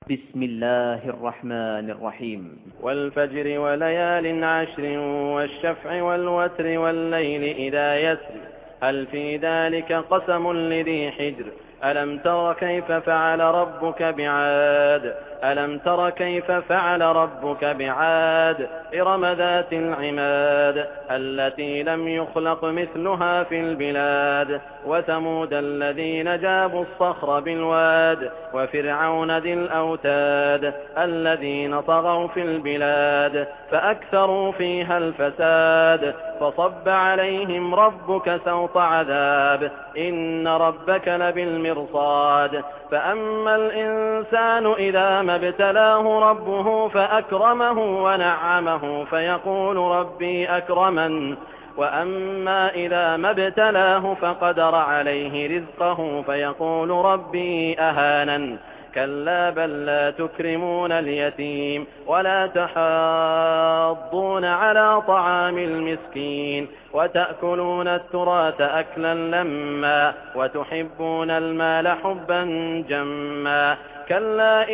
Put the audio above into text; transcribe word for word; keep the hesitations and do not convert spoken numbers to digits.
بسم الله الرحمن الرحيم. والفجر وليال عشر والشفع والوتر والليل إذا يسر هل في ذلك قسم لذي حجر ألم تر كيف فعل ربك بعاد ألم تر كيف فعل ربك بعاد إرم ذات العماد التي لم يخلق مثلها في البلاد وثمود الذين جابوا الصخر بالواد وفرعون ذي الأوتاد الذين طغوا في البلاد فأكثروا فيها الفساد فصب عليهم ربك سوط عذاب إن ربك لبالمرصاد فأما الإنسان إذا ما ابتلاه ربه فأكرمه ونعمه فيقول ربي أكرمن وأما إذا ما ابتلاه فقدر عليه رزقه فيقول ربي أهانن كلا بل لا تكرمون اليتيم ولا تحاضون على طعام المسكين وتأكلون التراث أكلا لما وتحبون المال حبا جما كلا